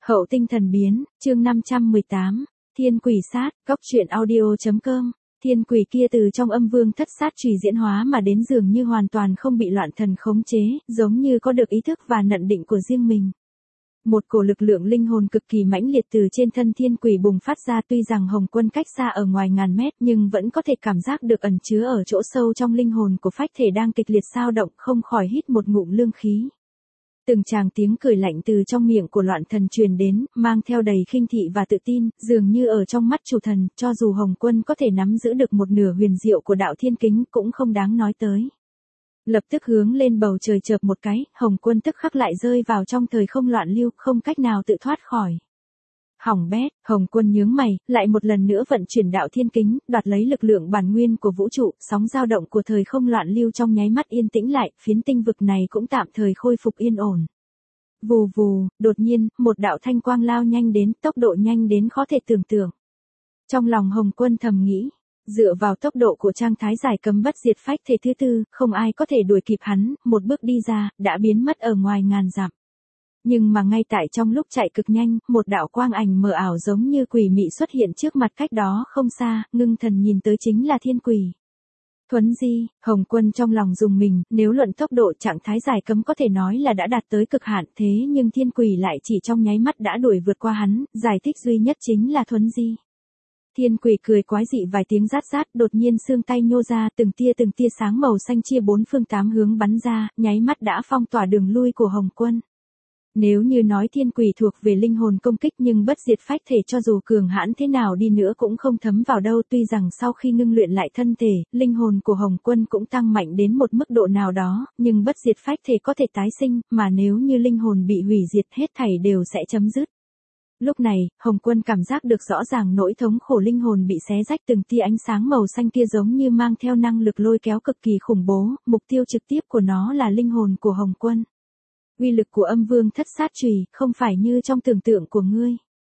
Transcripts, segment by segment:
Hậu tinh thần biến, chương 518, Thiên quỷ sát, góc truyện audio.com. Thiên quỷ kia từ trong âm vương thất sát trùy diễn hóa mà đến dường như hoàn toàn không bị loạn thần khống chế, giống như có được ý thức và nhận định của riêng mình. Một cổ lực lượng linh hồn cực kỳ mãnh liệt từ trên thân thiên quỷ bùng phát ra, tuy rằng Hồng Quân cách xa ở ngoài ngàn mét nhưng vẫn có thể cảm giác được ẩn chứa ở chỗ sâu trong linh hồn của phách thể đang kịch liệt dao động, không khỏi hít một ngụm lương khí. Từng tràng tiếng cười lạnh từ trong miệng của loạn thần truyền đến, mang theo đầy khinh thị và tự tin, dường như ở trong mắt chủ thần, cho dù Hồng Quân có thể nắm giữ được một nửa huyền diệu của đạo thiên kính cũng không đáng nói tới. Lập tức hướng lên bầu trời chợp một cái, Hồng Quân tức khắc lại rơi vào trong thời không loạn lưu, không cách nào tự thoát khỏi. Hỏng bét, Hồng Quân nhướng mày, lại một lần nữa vận chuyển đạo thiên kính, đoạt lấy lực lượng bản nguyên của vũ trụ, sóng dao động của thời không loạn lưu trong nháy mắt yên tĩnh lại, phiến tinh vực này cũng tạm thời khôi phục yên ổn. Vù vù, đột nhiên, một đạo thanh quang lao nhanh đến, tốc độ nhanh đến khó thể tưởng tượng. Trong lòng Hồng Quân thầm nghĩ, dựa vào tốc độ của trạng thái giải cấm bất diệt phách thể thứ tư, không ai có thể đuổi kịp hắn, một bước đi ra, đã biến mất ở ngoài ngàn dặm. Nhưng mà ngay tại trong lúc chạy cực nhanh, một đạo quang ảnh mờ ảo giống như quỷ mị xuất hiện trước mặt cách đó không xa, ngưng thần nhìn tới chính là thiên quỷ. Thuấn di, Hồng Quân trong lòng dùng mình, nếu luận tốc độ trạng thái giải cấm có thể nói là đã đạt tới cực hạn, thế nhưng thiên quỷ lại chỉ trong nháy mắt đã đuổi vượt qua hắn, giải thích duy nhất chính là thuấn di. Thiên quỷ cười quái dị vài tiếng rát rát, đột nhiên xương tay nhô ra, từng tia sáng màu xanh chia bốn phương tám hướng bắn ra, nháy mắt đã phong tỏa đường lui của Hồng Quân. Nếu như nói thiên quỷ thuộc về linh hồn công kích nhưng bất diệt phách thể cho dù cường hãn thế nào đi nữa cũng không thấm vào đâu, tuy rằng sau khi ngưng luyện lại thân thể, linh hồn của Hồng Quân cũng tăng mạnh đến một mức độ nào đó, nhưng bất diệt phách thể có thể tái sinh, mà nếu như linh hồn bị hủy diệt hết thảy đều sẽ chấm dứt. Lúc này, Hồng Quân cảm giác được rõ ràng nỗi thống khổ linh hồn bị xé rách, từng tia ánh sáng màu xanh kia giống như mang theo năng lực lôi kéo cực kỳ khủng bố, mục tiêu trực tiếp của nó là linh hồn của Hồng Quân. Uy lực của âm vương thất sát chùy, không phải như trong tưởng tượng của ngươi.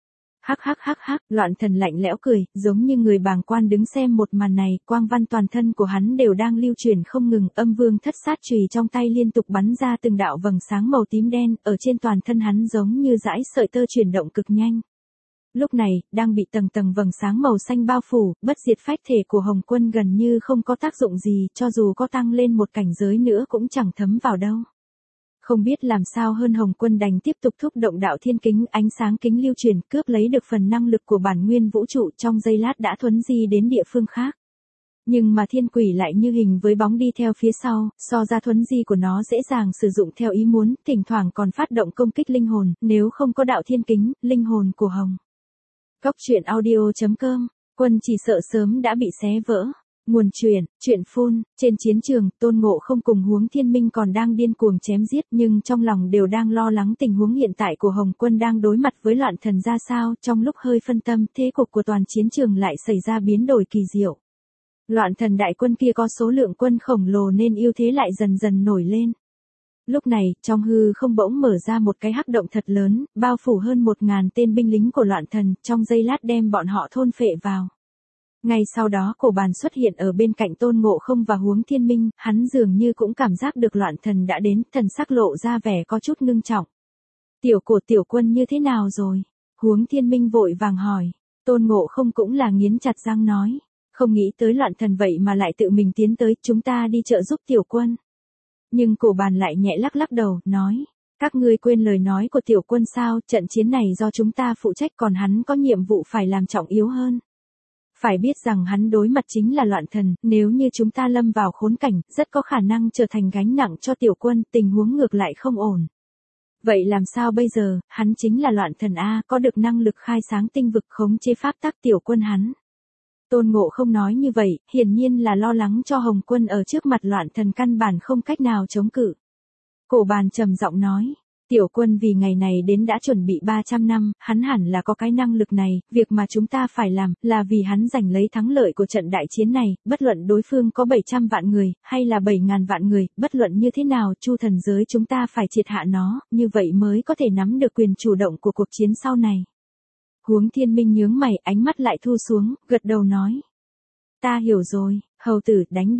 Hắc, loạn thần lạnh lẽo cười, giống như người bàng quan đứng xem một màn này, quang văn toàn thân của hắn đều đang lưu chuyển không ngừng, âm vương thất sát chùy trong tay liên tục bắn ra từng đạo vầng sáng màu tím đen, ở trên toàn thân hắn giống như dải sợi tơ chuyển động cực nhanh. Lúc này, đang bị tầng tầng vầng sáng màu xanh bao phủ, bất diệt phách thể của Hồng Quân gần như không có tác dụng gì, cho dù có tăng lên một cảnh giới nữa cũng chẳng thấm vào đâu. Không biết làm sao hơn, Hồng Quân đành tiếp tục thúc động đạo thiên kính, ánh sáng kính lưu truyền, cướp lấy được phần năng lực của bản nguyên vũ trụ, trong giây lát đã thuấn di đến địa phương khác. Nhưng mà thiên quỷ lại như hình với bóng đi theo phía sau, so ra thuấn di của nó dễ dàng sử dụng theo ý muốn, thỉnh thoảng còn phát động công kích linh hồn, nếu không có đạo thiên kính, linh hồn của Hồng. Góc truyện audio.com, Quân chỉ sợ sớm đã bị xé vỡ. Nguồn truyện phun, trên chiến trường, Tôn Ngộ Không cùng Huống Thiên Minh còn đang điên cuồng chém giết nhưng trong lòng đều đang lo lắng tình huống hiện tại của Hồng Quân đang đối mặt với loạn thần ra sao, trong lúc hơi phân tâm, thế cục của toàn chiến trường lại xảy ra biến đổi kỳ diệu. Loạn thần đại quân kia có số lượng quân khổng lồ nên ưu thế lại dần dần nổi lên. Lúc này, trong hư không bỗng mở ra một cái hắc động thật lớn, bao phủ hơn 1000 tên binh lính của loạn thần, trong giây lát đem bọn họ thôn phệ vào. Ngay sau đó Cổ Bàn xuất hiện ở bên cạnh Tôn Ngộ Không và Huống Thiên Minh, hắn dường như cũng cảm giác được loạn thần đã đến, thần sắc lộ ra vẻ có chút ngưng trọng. Tiểu Quân như thế nào rồi? Huống Thiên Minh vội vàng hỏi. Tôn Ngộ Không cũng là nghiến chặt răng nói. Không nghĩ tới loạn thần vậy mà lại tự mình tiến tới, chúng ta đi trợ giúp Tiểu Quân. Nhưng Cổ Bàn lại nhẹ lắc đầu, nói. Các ngươi quên lời nói của Tiểu Quân sao, trận chiến này do chúng ta phụ trách còn hắn có nhiệm vụ phải làm trọng yếu hơn. Phải biết rằng hắn đối mặt chính là loạn thần, nếu như chúng ta lâm vào khốn cảnh, rất có khả năng trở thành gánh nặng cho Tiểu Quân, tình huống ngược lại không ổn. Vậy làm sao bây giờ, hắn chính là loạn thần A, có được năng lực khai sáng tinh vực khống chế pháp tắc Tiểu Quân hắn. Tôn Ngộ Không nói như vậy, hiển nhiên là lo lắng cho Hồng Quân ở trước mặt loạn thần căn bản không cách nào chống cự. Cổ Bàn trầm giọng nói. Tiểu Quân vì ngày này đến đã chuẩn bị 300 năm, hắn hẳn là có cái năng lực này, việc mà chúng ta phải làm, là vì hắn giành lấy thắng lợi của trận đại chiến này, bất luận đối phương có 700 vạn người, hay là 7.000 vạn người, bất luận như thế nào, Chu thần giới chúng ta phải triệt hạ nó, như vậy mới có thể nắm được quyền chủ động của cuộc chiến sau này. Huống Thiên Minh nhướng mày, ánh mắt lại thu xuống, gật đầu nói. Ta hiểu rồi, hầu tử, đánh đi.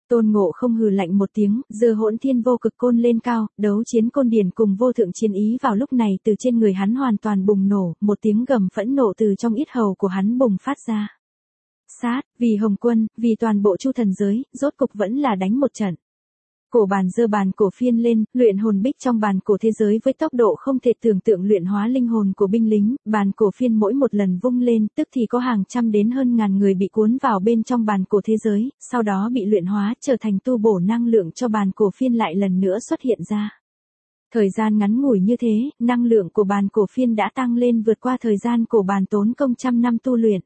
Tôn Ngộ Không hừ lạnh một tiếng, giơ Hỗn Thiên Vô Cực Côn lên cao, đấu chiến côn điển cùng vô thượng chiến ý vào lúc này từ trên người hắn hoàn toàn bùng nổ, một tiếng gầm phẫn nộ từ trong yết hầu của hắn bùng phát ra. Sát, vì Hồng Quân, vì toàn bộ Chu thần giới, rốt cục vẫn là đánh một trận. Cổ bàn giơ bàn cổ phiên lên, luyện hồn bích trong bàn cổ thế giới với tốc độ không thể tưởng tượng luyện hóa linh hồn của binh lính, bàn cổ phiên mỗi một lần vung lên, tức thì có hàng trăm đến hơn ngàn người bị cuốn vào bên trong bàn cổ thế giới, sau đó bị luyện hóa trở thành tu bổ năng lượng cho bàn cổ phiên lại lần nữa xuất hiện ra. Thời gian ngắn ngủi như thế, năng lượng của bàn cổ phiên đã tăng lên vượt qua thời gian cổ bàn tốn công trăm năm tu luyện.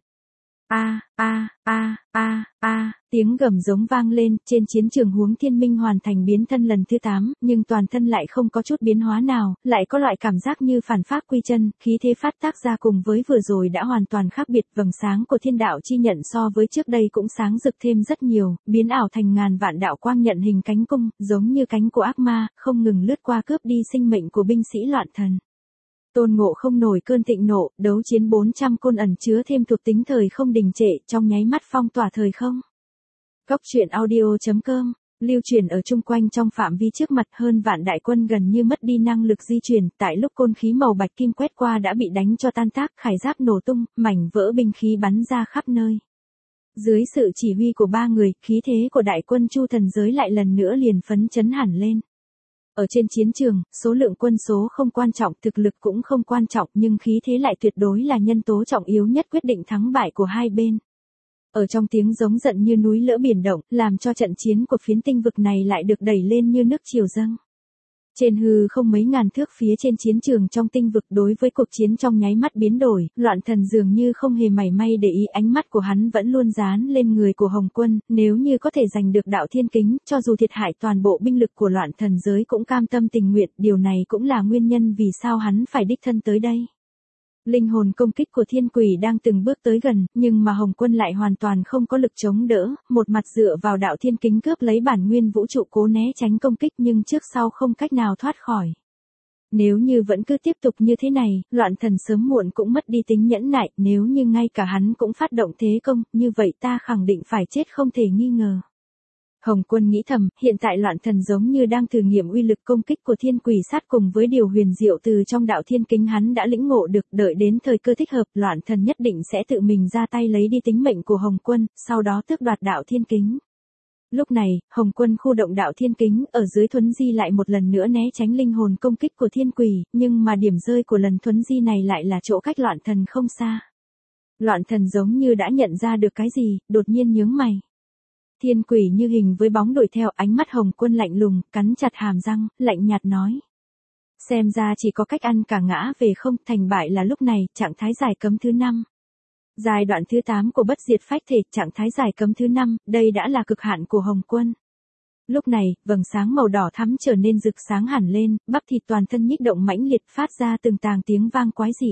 Tiếng gầm giống vang lên, trên chiến trường Huống Thiên Minh hoàn thành biến thân lần thứ 8, nhưng toàn thân lại không có chút biến hóa nào, lại có loại cảm giác như phản pháp quy chân, khí thế phát tác ra cùng với vừa rồi đã hoàn toàn khác biệt, vầng sáng của thiên đạo chi nhận so với trước đây cũng sáng rực thêm rất nhiều, biến ảo thành ngàn vạn đạo quang nhận hình cánh cung, giống như cánh của ác ma, không ngừng lướt qua cướp đi sinh mệnh của binh sĩ loạn thần. Tôn Ngộ Không nổi cơn thịnh nộ, đấu chiến 400 côn ẩn chứa thêm thuộc tính thời không đình trệ, trong nháy mắt phong tỏa thời không. Góc truyện audio.com, lưu truyền ở chung quanh trong phạm vi trước mặt hơn vạn đại quân gần như mất đi năng lực di chuyển, tại lúc côn khí màu bạch kim quét qua đã bị đánh cho tan tác, khải giáp nổ tung, mảnh vỡ binh khí bắn ra khắp nơi. Dưới sự chỉ huy của 3 người, khí thế của đại quân Chu thần giới lại lần nữa liền phấn chấn hẳn lên. Ở trên chiến trường, số lượng quân số không quan trọng, thực lực cũng không quan trọng, nhưng khí thế lại tuyệt đối là nhân tố trọng yếu nhất quyết định thắng bại của hai bên. Ở trong tiếng giống giận như núi lỡ biển động, làm cho trận chiến của phiến tinh vực này lại được đẩy lên như nước triều dâng. Trên hư không mấy ngàn thước phía trên chiến trường trong tinh vực đối với cuộc chiến trong nháy mắt biến đổi, loạn thần dường như không hề mảy may để ý, ánh mắt của hắn vẫn luôn dán lên người của Hồng Quân, nếu như có thể giành được đạo thiên kính, cho dù thiệt hại toàn bộ binh lực của loạn thần giới cũng cam tâm tình nguyện, điều này cũng là nguyên nhân vì sao hắn phải đích thân tới đây. Linh hồn công kích của thiên quỷ đang từng bước tới gần, nhưng mà Hồng Quân lại hoàn toàn không có lực chống đỡ, một mặt dựa vào đạo thiên kính cướp lấy bản nguyên vũ trụ cố né tránh công kích nhưng trước sau không cách nào thoát khỏi. Nếu như vẫn cứ tiếp tục như thế này, loạn thần sớm muộn cũng mất đi tính nhẫn nại, nếu như ngay cả hắn cũng phát động thế công, như vậy ta khẳng định phải chết không thể nghi ngờ. Hồng Quân nghĩ thầm, hiện tại loạn thần giống như đang thử nghiệm uy lực công kích của thiên quỷ sát cùng với điều huyền diệu từ trong đạo thiên kính hắn đã lĩnh ngộ được, đợi đến thời cơ thích hợp, loạn thần nhất định sẽ tự mình ra tay lấy đi tính mệnh của Hồng Quân, sau đó tước đoạt đạo thiên kính. Lúc này, Hồng Quân khu động đạo thiên kính, ở dưới thuấn di lại một lần nữa né tránh linh hồn công kích của thiên quỷ, nhưng mà điểm rơi của lần thuấn di này lại là chỗ cách loạn thần không xa. Loạn thần giống như đã nhận ra được cái gì, đột nhiên nhướng mày. Thiên quỷ như hình với bóng đuổi theo, ánh mắt Hồng Quân lạnh lùng, cắn chặt hàm răng, lạnh nhạt nói. Xem ra chỉ có cách ăn cả ngã về không, thành bại là lúc này, trạng thái giải cấm thứ 5. Giai đoạn thứ 8 của bất diệt phách thể, trạng thái giải cấm thứ 5, đây đã là cực hạn của Hồng Quân. Lúc này, vầng sáng màu đỏ thắm trở nên rực sáng hẳn lên, bắp thịt toàn thân nhích động mãnh liệt phát ra từng tàng tiếng vang quái dị.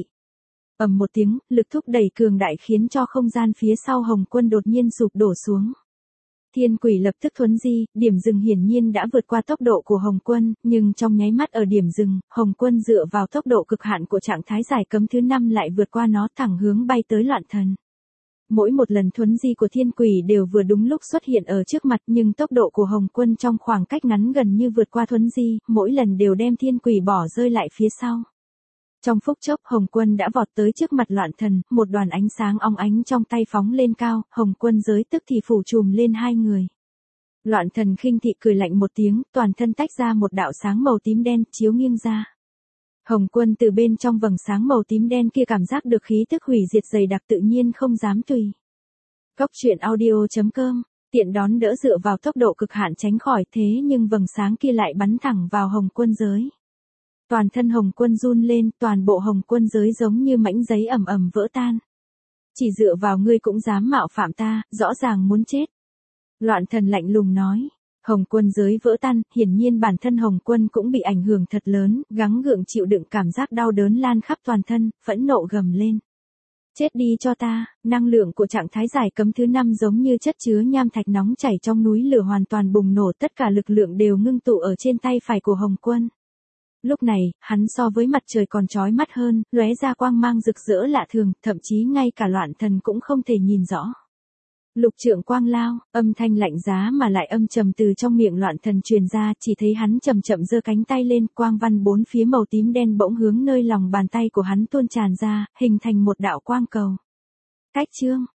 Ầm một tiếng, lực thúc đẩy cường đại khiến cho không gian phía sau Hồng Quân đột nhiên sụp đổ xuống. Thiên quỷ lập tức thuấn di, điểm dừng hiển nhiên đã vượt qua tốc độ của Hồng Quân, nhưng trong nháy mắt ở điểm dừng, Hồng Quân dựa vào tốc độ cực hạn của trạng thái giải cấm thứ 5 lại vượt qua nó thẳng hướng bay tới loạn thần. Mỗi một lần thuấn di của thiên quỷ đều vừa đúng lúc xuất hiện ở trước mặt nhưng tốc độ của Hồng Quân trong khoảng cách ngắn gần như vượt qua thuấn di, mỗi lần đều đem thiên quỷ bỏ rơi lại phía sau. Trong phút chốc Hồng Quân đã vọt tới trước mặt loạn thần, một đoàn ánh sáng óng ánh trong tay phóng lên cao, Hồng Quân giới tức thì phủ trùm lên hai người. Loạn thần khinh thị cười lạnh một tiếng, toàn thân tách ra một đạo sáng màu tím đen, chiếu nghiêng ra. Hồng Quân từ bên trong vầng sáng màu tím đen kia cảm giác được khí tức hủy diệt dày đặc tự nhiên không dám tùy. Góc truyện audio.com, tiện đón đỡ dựa vào tốc độ cực hạn tránh khỏi thế nhưng vầng sáng kia lại bắn thẳng vào Hồng Quân giới. Toàn thân Hồng Quân run lên, toàn bộ Hồng Quân giới giống như mảnh giấy ẩm ẩm vỡ tan. Chỉ dựa vào ngươi cũng dám mạo phạm ta, rõ ràng muốn chết. Loạn thần lạnh lùng nói. Hồng Quân giới vỡ tan, hiển nhiên bản thân Hồng Quân cũng bị ảnh hưởng thật lớn, gắng gượng chịu đựng cảm giác đau đớn lan khắp toàn thân, phẫn nộ gầm lên. Chết đi cho ta, năng lượng của trạng thái giải cấm thứ 5 giống như chất chứa nham thạch nóng chảy trong núi lửa hoàn toàn bùng nổ, tất cả lực lượng đều ngưng tụ ở trên tay phải của Hồng Quân. Lúc này, hắn so với mặt trời còn chói mắt hơn, lóe ra quang mang rực rỡ lạ thường, thậm chí ngay cả loạn thần cũng không thể nhìn rõ. Lục trượng quang lao, âm thanh lạnh giá mà lại âm trầm từ trong miệng loạn thần truyền ra, chỉ thấy hắn chậm chậm giơ cánh tay lên, quang văn bốn phía màu tím đen bỗng hướng nơi lòng bàn tay của hắn tuôn tràn ra, hình thành một đạo quang cầu. Cách chương